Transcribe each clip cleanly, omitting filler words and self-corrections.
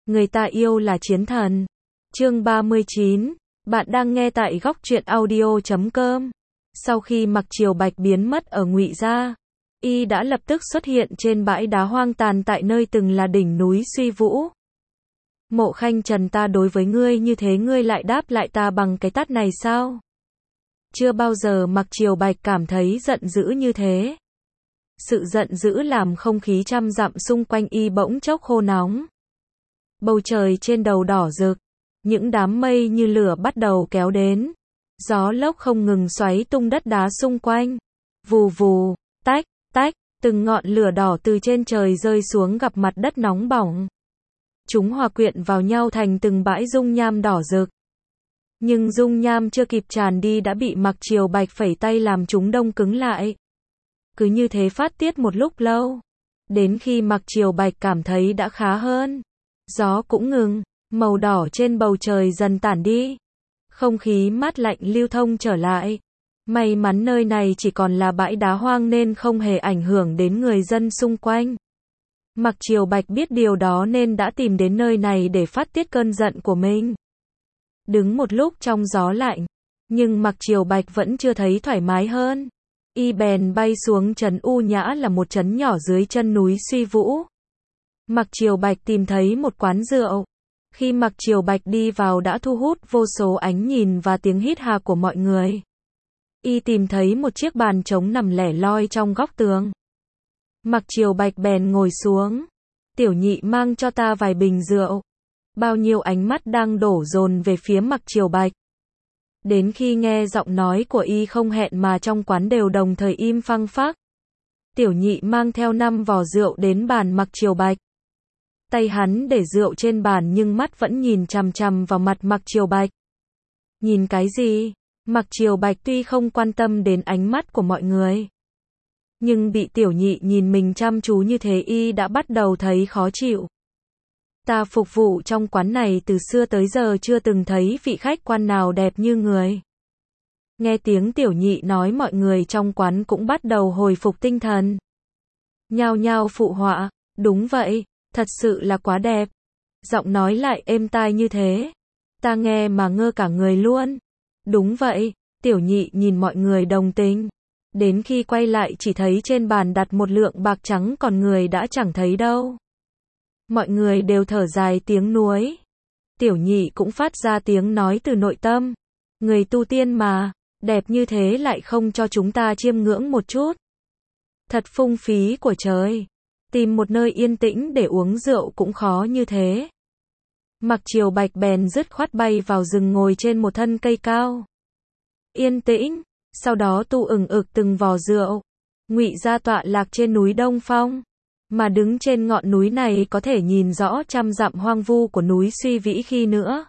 Người ta yêu là chiến thần. Chương 39. Bạn đang nghe tại góc truyện audio.com. Sau khi Mặc Triều Bạch biến mất ở Ngụy Gia, y đã lập tức xuất hiện trên bãi đá hoang tàn tại nơi từng là đỉnh núi Suy Vũ. Mộ Khanh Trần, ta đối với ngươi như thế, ngươi lại đáp lại ta bằng cái tát này sao? Chưa bao giờ Mặc Triều Bạch cảm thấy giận dữ như thế. Sự giận dữ làm không khí trăm dặm xung quanh y bỗng chốc khô nóng. Bầu trời trên đầu đỏ rực, những đám mây như lửa bắt đầu kéo đến. Gió lốc không ngừng xoáy tung đất đá xung quanh. Vù vù, tách, tách, từng ngọn lửa đỏ từ trên trời rơi xuống gặp mặt đất nóng bỏng. Chúng hòa quyện vào nhau thành từng bãi dung nham đỏ rực. Nhưng dung nham chưa kịp tràn đi đã bị Mặc Triều Bạch phẩy tay làm chúng đông cứng lại. Cứ như thế phát tiết một lúc lâu. Đến khi Mặc Triều Bạch cảm thấy đã khá hơn, gió cũng ngừng, màu đỏ trên bầu trời dần tản đi. Không khí mát lạnh lưu thông trở lại. May mắn nơi này chỉ còn là bãi đá hoang nên không hề ảnh hưởng đến người dân xung quanh. Mặc Triều Bạch biết điều đó nên đã tìm đến nơi này để phát tiết cơn giận của mình. Đứng một lúc trong gió lạnh, nhưng Mặc Triều Bạch vẫn chưa thấy thoải mái hơn. Y bèn bay xuống trấn U Nhã, là một trấn nhỏ dưới chân núi Suy Vũ. Mặc Triều Bạch tìm thấy một quán rượu. Khi Mặc Triều Bạch đi vào đã thu hút vô số ánh nhìn và tiếng hít hà của mọi người. Y tìm thấy một chiếc bàn trống nằm lẻ loi trong góc tường. Mặc Triều Bạch bèn ngồi xuống. Tiểu nhị, mang cho ta vài bình rượu. Bao nhiêu ánh mắt đang đổ dồn về phía Mặc Triều Bạch. Đến khi nghe giọng nói của y không hẹn mà trong quán đều đồng thời im phăng phắc. Tiểu nhị mang theo 5 vò rượu đến bàn Mặc Triều Bạch. Tay hắn để rượu trên bàn nhưng mắt vẫn nhìn chằm chằm vào mặt Mặc Triều Bạch. Nhìn cái gì? Mặc Triều Bạch tuy không quan tâm đến ánh mắt của mọi người, nhưng bị tiểu nhị nhìn mình chăm chú như thế y đã bắt đầu thấy khó chịu. Ta phục vụ trong quán này từ xưa tới giờ chưa từng thấy vị khách quan nào đẹp như người. Nghe tiếng tiểu nhị nói, mọi người trong quán cũng bắt đầu hồi phục tinh thần. Nhao nhao phụ họa, đúng vậy, thật sự là quá đẹp. Giọng nói lại êm tai như thế, ta nghe mà ngơ cả người luôn. Đúng vậy, tiểu nhị nhìn mọi người đồng tình. Đến khi quay lại chỉ thấy trên bàn đặt một lượng bạc trắng, còn người đã chẳng thấy đâu. Mọi người đều thở dài tiếng nuối. Tiểu nhị cũng phát ra tiếng nói từ nội tâm. Người tu tiên mà, đẹp như thế lại không cho chúng ta chiêm ngưỡng một chút. Thật phung phí của trời. Tìm một nơi yên tĩnh để uống rượu cũng khó như thế. Mặc Triều Bạch bèn dứt khoát bay vào rừng, ngồi trên một thân cây cao. Yên tĩnh, sau đó tu ừng ực từng vò rượu. Ngụy Gia tọa lạc trên núi Đông Phong, mà đứng trên ngọn núi này có thể nhìn rõ trăm dặm hoang vu của núi Suy Vĩ khi nữa.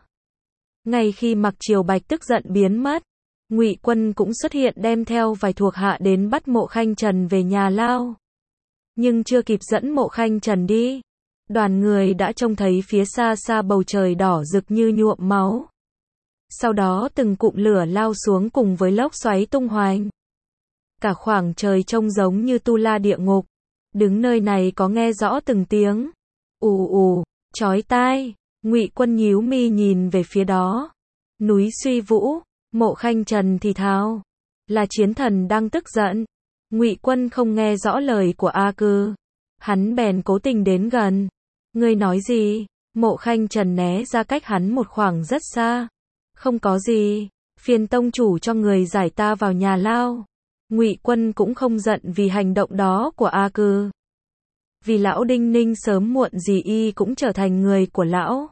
Ngay khi Mặc Triều Bạch tức giận biến mất, Ngụy Quân cũng xuất hiện đem theo vài thuộc hạ đến bắt Mộ Khanh Trần về nhà lao. Nhưng chưa kịp dẫn Mộ Khanh Trần đi, đoàn người đã trông thấy phía xa xa bầu trời đỏ rực như nhuộm máu. Sau đó từng cụm lửa lao xuống cùng với lốc xoáy tung hoành. Cả khoảng trời trông giống như tu la địa ngục. Đứng nơi này có nghe rõ từng tiếng ù ù, chói tai. Ngụy Quân nhíu mi nhìn về phía đó. Núi Suy Vũ. Mộ Khanh Trần thì thào, là chiến thần đang tức giận. Ngụy Quân không nghe rõ lời của A Cư. Hắn bèn cố tình đến gần. Ngươi nói gì? Mộ Khanh Trần né ra cách hắn một khoảng rất xa. Không có gì, phiền tông chủ cho người giải ta vào nhà lao. Ngụy Quân cũng không giận vì hành động đó của A Cư. Vì lão Đinh Ninh sớm muộn gì y cũng trở thành người của lão.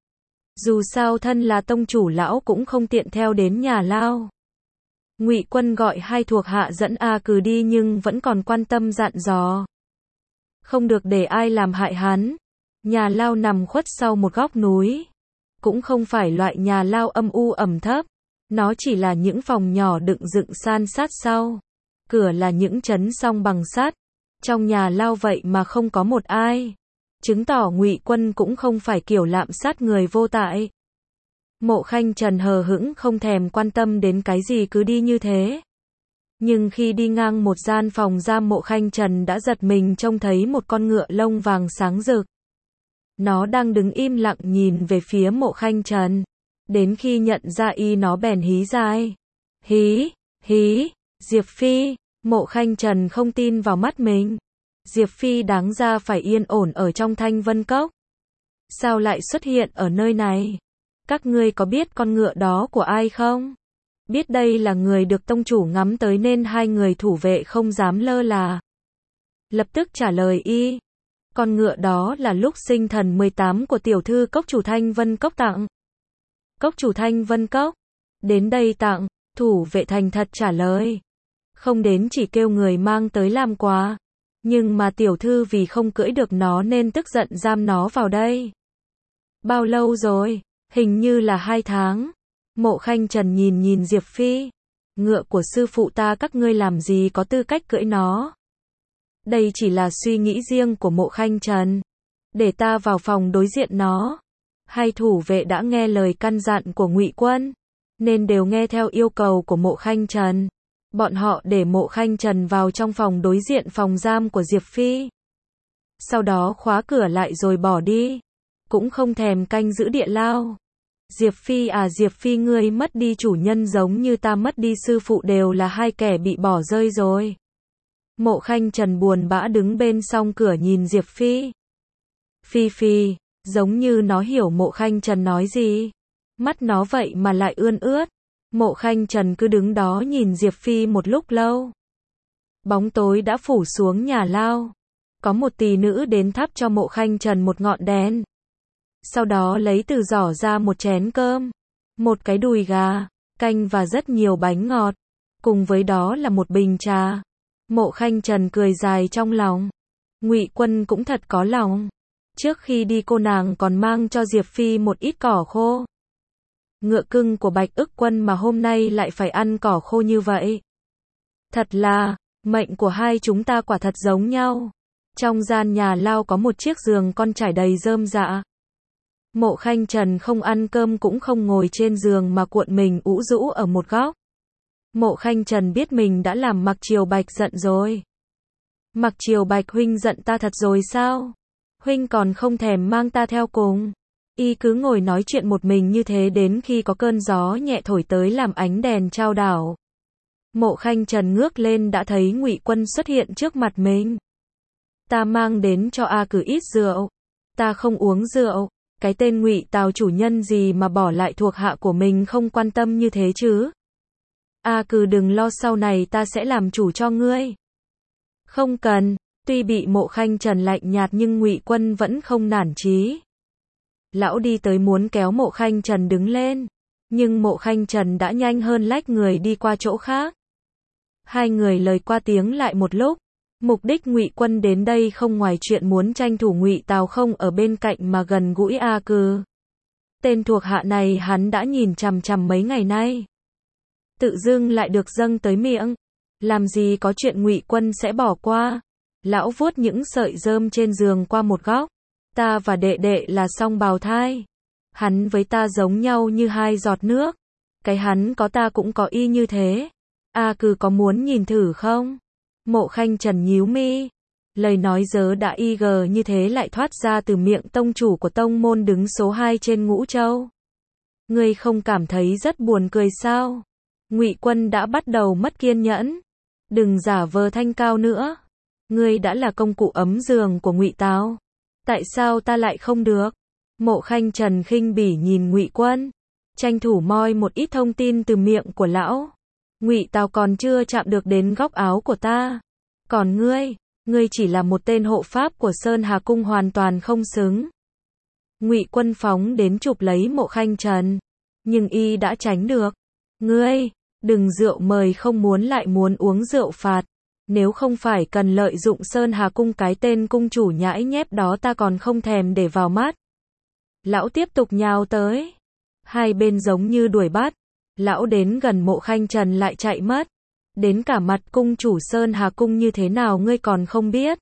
Dù sao thân là tông chủ, lão cũng không tiện theo đến nhà lao. Ngụy Quân gọi 2 thuộc hạ dẫn A Cừ đi nhưng vẫn còn quan tâm dặn dò. Không được để ai làm hại hắn. Nhà lao nằm khuất sau một góc núi. Cũng không phải loại nhà lao âm u ẩm thấp. Nó chỉ là những phòng nhỏ đựng dựng san sát sau. Cửa là những trấn song bằng sắt. Trong nhà lao vậy mà không có một ai. Chứng tỏ Ngụy Quân cũng không phải kiểu lạm sát người vô tại. Mộ Khanh Trần hờ hững không thèm quan tâm đến cái gì cứ đi như thế. Nhưng khi đi ngang một gian phòng giam, Mộ Khanh Trần đã giật mình trông thấy một con ngựa lông vàng sáng rực. Nó đang đứng im lặng nhìn về phía Mộ Khanh Trần. Đến khi nhận ra y nó bèn hí dài. Hí, hí, Diệp Phi. Mộ Khanh Trần không tin vào mắt mình. Diệp Phi đáng ra phải yên ổn ở trong Thanh Vân Cốc. Sao lại xuất hiện ở nơi này? Các ngươi có biết con ngựa đó của ai không? Biết đây là người được tông chủ ngắm tới nên hai người thủ vệ không dám lơ là. Lập tức trả lời y. Con ngựa đó là lúc sinh thần 18 của tiểu thư cốc chủ Thanh Vân Cốc tặng. Cốc chủ Thanh Vân Cốc. Đến đây tặng, thủ vệ thành thật trả lời. Không đến chỉ kêu người mang tới làm quà. Nhưng mà tiểu thư vì không cưỡi được nó nên tức giận giam nó vào đây. Bao lâu rồi? Hình như là 2 tháng. Mộ Khanh Trần nhìn Diệp Phi. Ngựa của sư phụ ta các ngươi làm gì có tư cách cưỡi nó. Đây chỉ là suy nghĩ riêng của Mộ Khanh Trần. Để ta vào phòng đối diện nó. Hai thủ vệ đã nghe lời căn dặn của Ngụy Quân, nên đều nghe theo yêu cầu của Mộ Khanh Trần. Bọn họ để Mộ Khanh Trần vào trong phòng đối diện phòng giam của Diệp Phi. Sau đó khóa cửa lại rồi bỏ đi. Cũng không thèm canh giữ địa lao. Diệp Phi à Diệp Phi ngươi mất đi chủ nhân giống như ta mất đi sư phụ đều là hai kẻ bị bỏ rơi rồi. Mộ Khanh Trần buồn bã đứng bên song cửa nhìn Diệp Phi. Phi Phi, giống như nó hiểu Mộ Khanh Trần nói gì. Mắt nó vậy mà lại ươn ướt. Mộ Khanh Trần cứ đứng đó nhìn Diệp Phi một lúc lâu. Bóng tối đã phủ xuống nhà lao. Có một tỷ nữ đến thắp cho Mộ Khanh Trần một ngọn đèn. Sau đó lấy từ giỏ ra một chén cơm, một cái đùi gà, canh và rất nhiều bánh ngọt. Cùng với đó là một bình trà. Mộ Khanh Trần cười dài trong lòng. Ngụy Quân cũng thật có lòng. Trước khi đi cô nàng còn mang cho Diệp Phi một ít cỏ khô. Ngựa cưng của Bạch Ức Quân mà hôm nay lại phải ăn cỏ khô như vậy. Thật là, mệnh của hai chúng ta quả thật giống nhau. Trong gian nhà lao có một chiếc giường con trải đầy rơm rạ. Mộ Khanh Trần không ăn cơm cũng không ngồi trên giường mà cuộn mình ũ rũ ở một góc. Mộ Khanh Trần biết mình đã làm Mặc Triều Bạch giận rồi. Mặc Triều Bạch huynh giận ta thật rồi sao? Huynh còn không thèm mang ta theo cùng. Y cứ ngồi nói chuyện một mình như thế đến khi có cơn gió nhẹ thổi tới làm ánh đèn chao đảo. Mộ Khanh Trần ngước lên đã thấy Ngụy Quân xuất hiện trước mặt mình. Ta mang đến cho A Cử ít rượu. Ta không uống rượu. Cái tên Ngụy Tào chủ nhân gì mà bỏ lại thuộc hạ của mình không quan tâm như thế chứ? A Cử đừng lo sau này ta sẽ làm chủ cho ngươi. Không cần. Tuy bị Mộ Khanh Trần lạnh nhạt nhưng Ngụy Quân vẫn không nản chí. Lão đi tới muốn kéo Mộ Khanh Trần đứng lên. Nhưng Mộ Khanh Trần đã nhanh hơn lách người đi qua chỗ khác. Hai người lời qua tiếng lại một lúc. Mục đích Ngụy Quân đến đây không ngoài chuyện muốn tranh thủ Ngụy Tào không ở bên cạnh mà gần gũi A Cừ. Tên thuộc hạ này hắn đã nhìn chằm chằm mấy ngày nay. Tự dưng lại được dâng tới miệng. Làm gì có chuyện Ngụy Quân sẽ bỏ qua. Lão vuốt những sợi rơm trên giường qua một góc. Ta và đệ đệ là song bào thai. Hắn với ta giống nhau như hai giọt nước. Cái hắn có ta cũng có y như thế. A Cừ có muốn nhìn thử không? Mộ Khanh Trần nhíu mi. Lời nói dớ đã IG như thế lại thoát ra từ miệng tông chủ của tông môn đứng số 2 trên Ngũ Châu. Ngươi không cảm thấy rất buồn cười sao? Ngụy Quân đã bắt đầu mất kiên nhẫn. Đừng giả vờ thanh cao nữa. Ngươi đã là công cụ ấm giường của Ngụy Tào. Tại sao ta lại không được? Mộ Khanh Trần khinh bỉ nhìn Ngụy Quân. Tranh thủ moi một ít thông tin từ miệng của lão. Ngụy Tào còn chưa chạm được đến góc áo của ta. Còn ngươi chỉ là một tên hộ pháp của Sơn Hà Cung hoàn toàn không xứng. Ngụy Quân phóng đến chụp lấy Mộ Khanh Trần. Nhưng y đã tránh được. Ngươi, đừng rượu mời không muốn lại muốn uống rượu phạt. Nếu không phải cần lợi dụng Sơn Hà Cung cái tên cung chủ nhãi nhép đó ta còn không thèm để vào mắt. Lão tiếp tục nhào tới. Hai bên giống như đuổi bắt. Lão đến gần Mộ Khanh Trần lại chạy mất. Đến cả mặt cung chủ Sơn Hà Cung như thế nào ngươi còn không biết.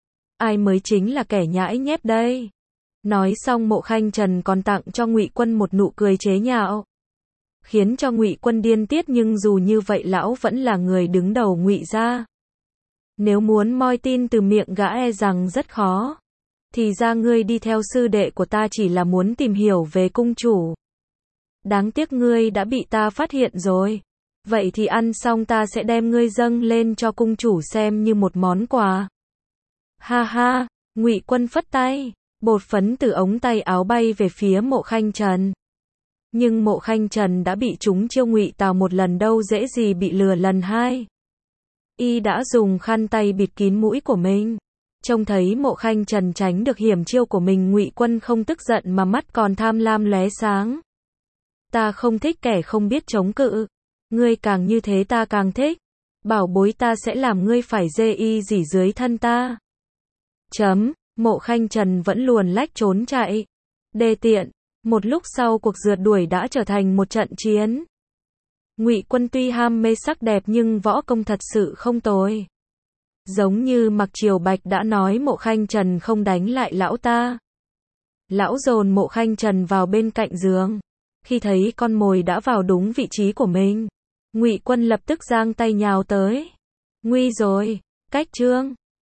Ai mới chính là kẻ nhãi nhép đây. Nói xong Mộ Khanh Trần còn tặng cho Ngụy Quân một nụ cười chế nhạo. Khiến cho Ngụy Quân điên tiết nhưng dù như vậy lão vẫn là người đứng đầu Ngụy gia. Nếu muốn moi tin từ miệng gã e rằng rất khó. Thì ra ngươi đi theo sư đệ của ta chỉ là muốn tìm hiểu về cung chủ. Đáng tiếc ngươi đã bị ta phát hiện rồi. Vậy thì ăn xong ta sẽ đem ngươi dâng lên cho cung chủ xem như một món quà. Ha ha, Ngụy Quân phất tay, bột phấn từ ống tay áo bay về phía Mộ Khanh Trần. Nhưng Mộ Khanh Trần đã bị chúng chiêu ngụy tào một lần đâu dễ gì bị lừa lần hai. Y đã dùng khăn tay bịt kín mũi của mình. Trông thấy Mộ Khanh Trần tránh được hiểm chiêu của mình, Ngụy Quân không tức giận mà mắt còn tham lam lóe sáng. Ta không thích kẻ không biết chống cự. Ngươi càng như thế ta càng thích. Bảo bối ta sẽ làm ngươi phải dê y dỉ dưới thân ta. Mộ Khanh Trần vẫn luồn lách trốn chạy. Đê tiện. Một lúc sau cuộc rượt đuổi đã trở thành một trận chiến. Ngụy Quân tuy ham mê sắc đẹp nhưng võ công thật sự không tồi. Giống như Mặc Triều Bạch đã nói, Mộ Khanh Trần không đánh lại lão ta. Lão dồn Mộ Khanh Trần vào bên cạnh giường. Khi thấy con mồi đã vào đúng vị trí của mình, Ngụy Quân lập tức giang tay nhào tới. Nguy rồi, cách trương.